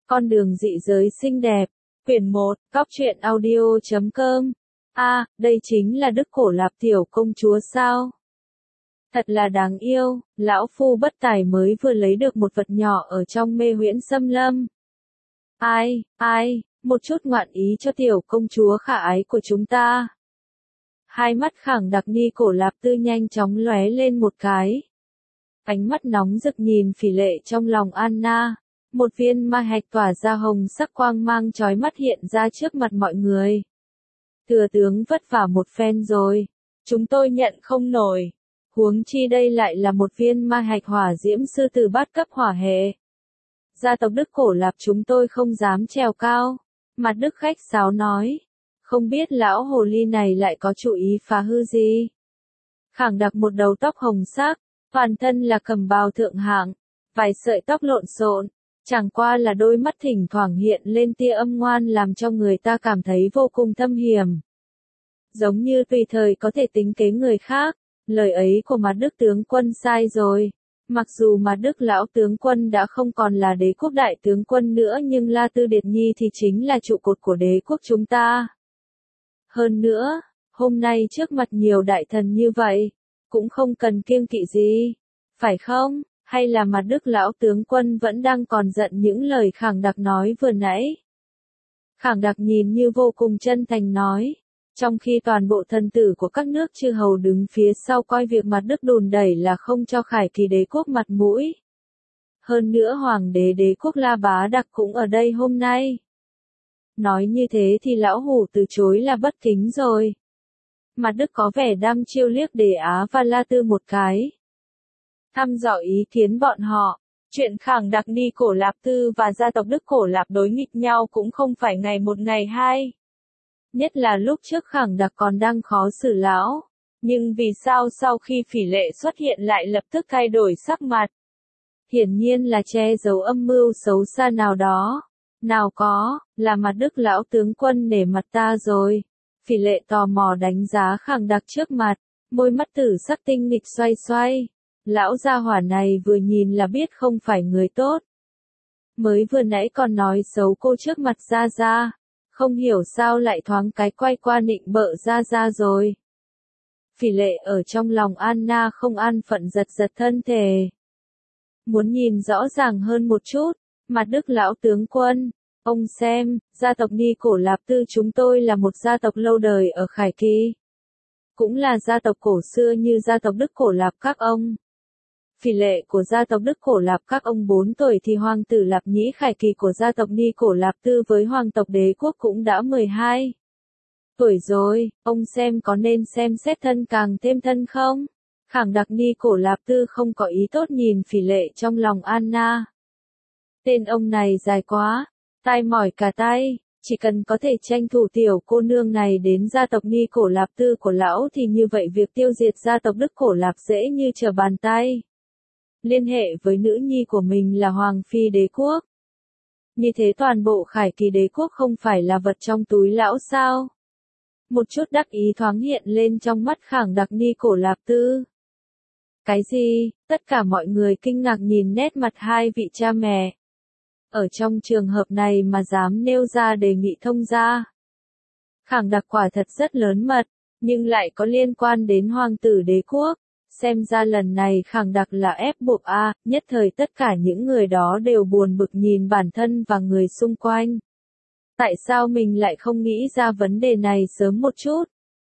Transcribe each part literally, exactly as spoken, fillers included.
Con đường dị giới xinh đẹp. Quyển một, Cóc truyện audio chấm com. A, à, đây chính là Đức Cổ Lạp tiểu công chúa sao? Thật là đáng yêu, lão phu bất tài mới vừa lấy được một vật nhỏ ở trong mê huyễn xâm lâm. Ai, ai, một chút ngoạn ý cho tiểu công chúa khả ái của chúng ta. Hai mắt Khảng Đặc Ni Cổ Lạp Tư nhanh chóng lóe lên một cái. Ánh mắt nóng rực nhìn Phỉ Lệ trong lòng Anna. Một viên ma hạch tỏa ra hồng sắc quang mang chói mắt hiện ra trước mặt mọi người. Thừa tướng vất vả một phen rồi. Chúng tôi nhận không nổi. Huống chi đây lại là một viên ma hạch hỏa diễm sư tử bát cấp hỏa hệ. Gia tộc Đức Cổ Lạp chúng tôi không dám trèo cao. Mặt Đức khách sáo nói. Không biết lão hồ ly này lại có chủ ý phá hư gì. Khảng Đặc một đầu tóc hồng sắc, toàn thân là cầm bào thượng hạng, vài sợi tóc lộn xộn. Chẳng qua là đôi mắt thỉnh thoảng hiện lên tia âm ngoan làm cho người ta cảm thấy vô cùng thâm hiểm. Giống như tùy thời có thể tính kế người khác, lời ấy của Mạt Đức tướng quân sai rồi. Mặc dù Mạt Đức lão tướng quân đã không còn là đế quốc đại tướng quân nữa nhưng La Tư Điệt Nhi thì chính là trụ cột của đế quốc chúng ta. Hơn nữa, hôm nay trước mặt nhiều đại thần như vậy, cũng không cần kiêng kỵ gì, phải không? Hay là Mạt Đức lão tướng quân vẫn đang còn giận những lời Khảng Đặc nói vừa nãy? Khảng Đặc nhìn như vô cùng chân thành nói, trong khi toàn bộ thần tử của các nước chư hầu đứng phía sau coi việc Mạt Đức đùn đẩy là không cho Khải Kỳ đế quốc mặt mũi. Hơn nữa hoàng đế đế quốc La Bá Đặc cũng ở đây hôm nay. Nói như thế thì lão hủ từ chối là bất kính rồi. Mạt Đức có vẻ đăm chiêu liếc Đề Á và La Tư một cái. Thăm dò ý kiến bọn họ, chuyện Khảng Đặc Ni Cổ Lạp Tư và gia tộc Đức Cổ Lạp đối nghịch nhau cũng không phải ngày một ngày hai. Nhất là lúc trước Khảng Đặc còn đang khó xử lão, nhưng vì sao sau khi Phỉ Lệ xuất hiện lại lập tức thay đổi sắc mặt? Hiển nhiên là che giấu âm mưu xấu xa nào đó. Nào có, là Mạt Đức lão tướng quân nể mặt ta rồi. Phỉ Lệ tò mò đánh giá Khảng Đặc trước mặt, môi mắt tử sắc tinh nghịch xoay xoay. Lão gia hỏa này vừa nhìn là biết không phải người tốt. Mới vừa nãy còn nói xấu cô trước mặt Gia Gia, không hiểu sao lại thoáng cái quay qua nịnh bợ Gia Gia rồi. Phỉ Lệ ở trong lòng Anna không an phận giật giật thân thể. Muốn nhìn rõ ràng hơn một chút, Mạt Đức lão tướng quân, ông xem, gia tộc Ni Cổ Lạp Tư chúng tôi là một gia tộc lâu đời ở Khải Kỳ. Cũng là gia tộc cổ xưa như gia tộc Đức Cổ Lạp các ông. Phỉ Lệ của gia tộc Đức Cổ Lạp các ông bốn tuổi thì hoàng tử Lạp Nhĩ Khải Kỳ của gia tộc Ni Cổ Lạp Tư với hoàng tộc đế quốc cũng đã mười hai tuổi rồi, ông xem có nên xem xét thân càng thêm thân không? Khảng Đặc Ni Cổ Lạp Tư không có ý tốt nhìn Phỉ Lệ trong lòng Anna. Tên ông này dài quá, tai mỏi cả tay, chỉ cần có thể tranh thủ tiểu cô nương này đến gia tộc Ni Cổ Lạp Tư của lão thì như vậy việc tiêu diệt gia tộc Đức Cổ Lạp dễ như trở bàn tay. Liên hệ với nữ nhi của mình là Hoàng Phi đế quốc. Như thế toàn bộ Khải Kỳ đế quốc không phải là vật trong túi lão sao? Một chút đắc ý thoáng hiện lên trong mắt Khảng Đặc Ni Cổ Lạp Tư. Cái gì? Tất cả mọi người kinh ngạc nhìn nét mặt hai vị cha mẹ. Ở trong trường hợp này mà dám nêu ra đề nghị thông gia. Khảng Đặc quả thật rất lớn mật, nhưng lại có liên quan đến hoàng tử đế quốc. Xem ra lần này Khảng Đặc là ép buộc a, à, nhất thời tất cả những người đó đều buồn bực nhìn bản thân và người xung quanh. Tại sao mình lại không nghĩ ra vấn đề này sớm một chút?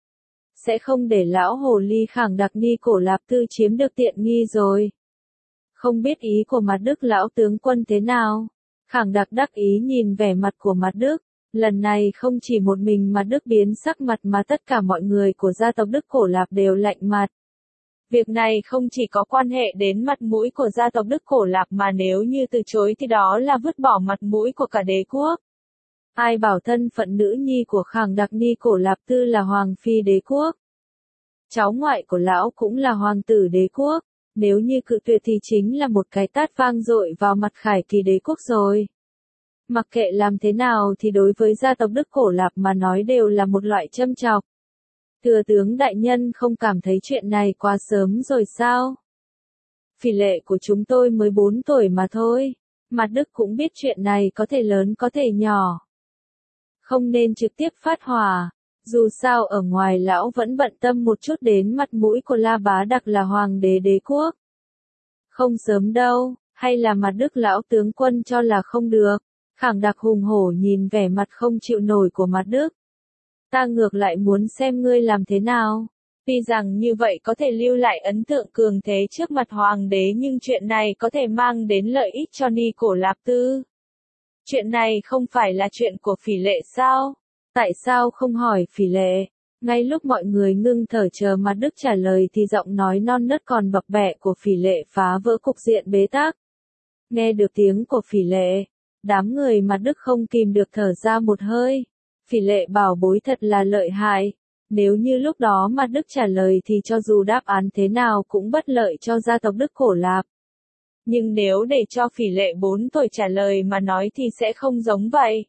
Sẽ không để lão hồ ly Khảng Đặc Ni Cổ Lạp Tư chiếm được tiện nghi rồi. Không biết ý của Mạt Đức lão tướng quân thế nào? Khảng Đặc đắc ý nhìn vẻ mặt của Mạt Đức. Lần này không chỉ một mình Mạt Đức biến sắc mặt mà tất cả mọi người của gia tộc Đức Cổ Lạp đều lạnh mặt. Việc này không chỉ có quan hệ đến mặt mũi của gia tộc Đức Cổ Lạp mà nếu như từ chối thì đó là vứt bỏ mặt mũi của cả đế quốc. Ai bảo thân phận nữ nhi của Khảng Đặc Ni Cổ Lạp Tư là Hoàng Phi đế quốc. Cháu ngoại của lão cũng là hoàng tử đế quốc, nếu như cự tuyệt thì chính là một cái tát vang dội vào mặt Khải Kỳ đế quốc rồi. Mặc kệ làm thế nào thì đối với gia tộc Đức Cổ Lạp mà nói đều là một loại châm chọc. Thừa tướng đại nhân không cảm thấy chuyện này quá sớm rồi sao? Phỉ Lệ của chúng tôi mới bốn tuổi mà thôi. Mặt Đức cũng biết chuyện này có thể lớn có thể nhỏ. Không nên trực tiếp phát hỏa. Dù sao ở ngoài lão vẫn bận tâm một chút đến mặt mũi của La Bá Đặc là hoàng đế đế quốc. Không sớm đâu, hay là mặt Đức lão tướng quân cho là không được. Khảng Đặc hùng hổ nhìn vẻ mặt không chịu nổi của mặt Đức. Ta ngược lại muốn xem ngươi làm thế nào. Tuy rằng như vậy có thể lưu lại ấn tượng cường thế trước mặt hoàng đế nhưng chuyện này có thể mang đến lợi ích cho Ni Cổ Lạp Tư. Chuyện này không phải là chuyện của Phỉ Lệ sao? Tại sao không hỏi Phỉ Lệ? Ngay lúc mọi người ngưng thở chờ mặt Đức trả lời thì giọng nói non nớt còn bập bẹ của Phỉ Lệ phá vỡ cục diện bế tắc. Nghe được tiếng của Phỉ Lệ, đám người mặt Đức không kìm được thở ra một hơi. Phỉ Lệ bảo bối thật là lợi hại. Nếu như lúc đó mặt Đức trả lời thì cho dù đáp án thế nào cũng bất lợi cho gia tộc Đức Cổ Lạp. Nhưng nếu để cho Phỉ Lệ bốn tuổi trả lời mà nói thì sẽ không giống vậy.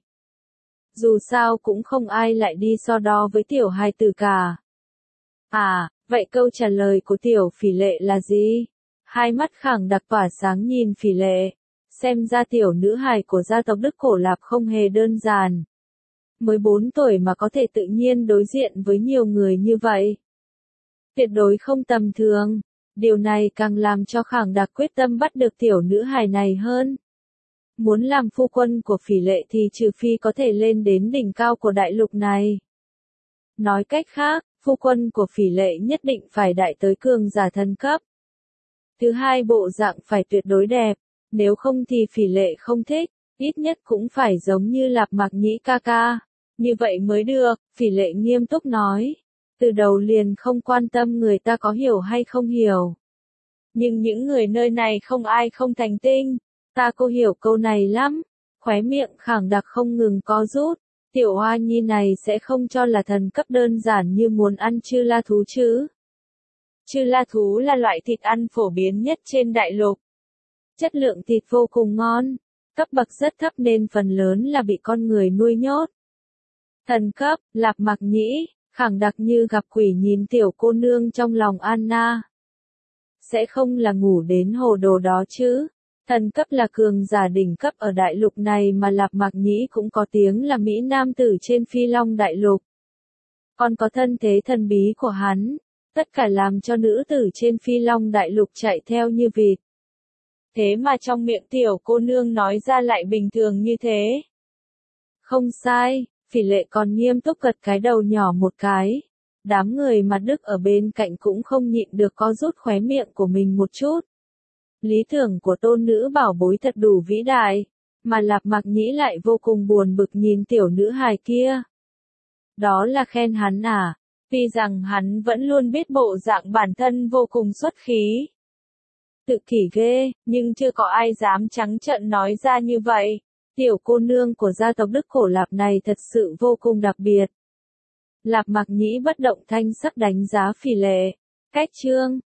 Dù sao cũng không ai lại đi so đo với tiểu hài tử cả. À, vậy câu trả lời của tiểu Phỉ Lệ là gì? Hai mắt Khảng Đặc tỏa sáng nhìn Phỉ Lệ. Xem ra tiểu nữ hài của gia tộc Đức Cổ Lạp không hề đơn giản. Mới bốn tuổi mà có thể tự nhiên đối diện với nhiều người như vậy. Tuyệt đối không tầm thường. Điều này càng làm cho Khảng Đặc quyết tâm bắt được tiểu nữ hài này hơn. Muốn làm phu quân của Phỉ Lệ thì trừ phi có thể lên đến đỉnh cao của đại lục này. Nói cách khác, phu quân của Phỉ Lệ nhất định phải đại tới cường giả thần cấp. Thứ hai bộ dạng phải tuyệt đối đẹp, nếu không thì Phỉ Lệ không thích, ít nhất cũng phải giống như Lạp Mạc Nhĩ ca ca. Như vậy mới được, Phỉ Lệ nghiêm túc nói. Từ đầu liền không quan tâm người ta có hiểu hay không hiểu. Nhưng những người nơi này không ai không thành tinh. Ta cô hiểu câu này lắm. Khóe miệng Khảng Đặc không ngừng co rút. Tiểu Hoa Nhi này sẽ không cho là thần cấp đơn giản như muốn ăn chư la thú chứ. Chư la thú là loại thịt ăn phổ biến nhất trên đại lục. Chất lượng thịt vô cùng ngon. Cấp bậc rất thấp nên phần lớn là bị con người nuôi nhốt. Thần cấp, Lạp Mạc Nhĩ, Khảng Đặc như gặp quỷ nhìn tiểu cô nương trong lòng Anna. Sẽ không là ngủ đến hồ đồ đó chứ. Thần cấp là cường giả đỉnh cấp ở đại lục này mà Lạp Mạc Nhĩ cũng có tiếng là Mỹ Nam tử trên Phi Long đại lục. Còn có thân thế thần bí của hắn, tất cả làm cho nữ tử trên Phi Long đại lục chạy theo như vịt. Thế mà trong miệng tiểu cô nương nói ra lại bình thường như thế. Không sai. Phỉ Lệ còn nghiêm túc gật cái đầu nhỏ một cái. Đám người mặt Đức ở bên cạnh cũng không nhịn được co rút khóe miệng của mình một chút. Lý tưởng của tôn nữ bảo bối thật đủ vĩ đại, mà Lạp Mạc Nhĩ lại vô cùng buồn bực nhìn tiểu nữ hài kia. Đó là khen hắn à? Tuy rằng hắn vẫn luôn biết bộ dạng bản thân vô cùng xuất khí. Tự kỷ ghê, nhưng chưa có ai dám trắng trợn nói ra như vậy. Tiểu cô nương của gia tộc Đức Cổ Lạp này thật sự vô cùng đặc biệt. Lạp Mạc Nhĩ bất động thanh sắc đánh giá Phỉ Lệ. Cách chương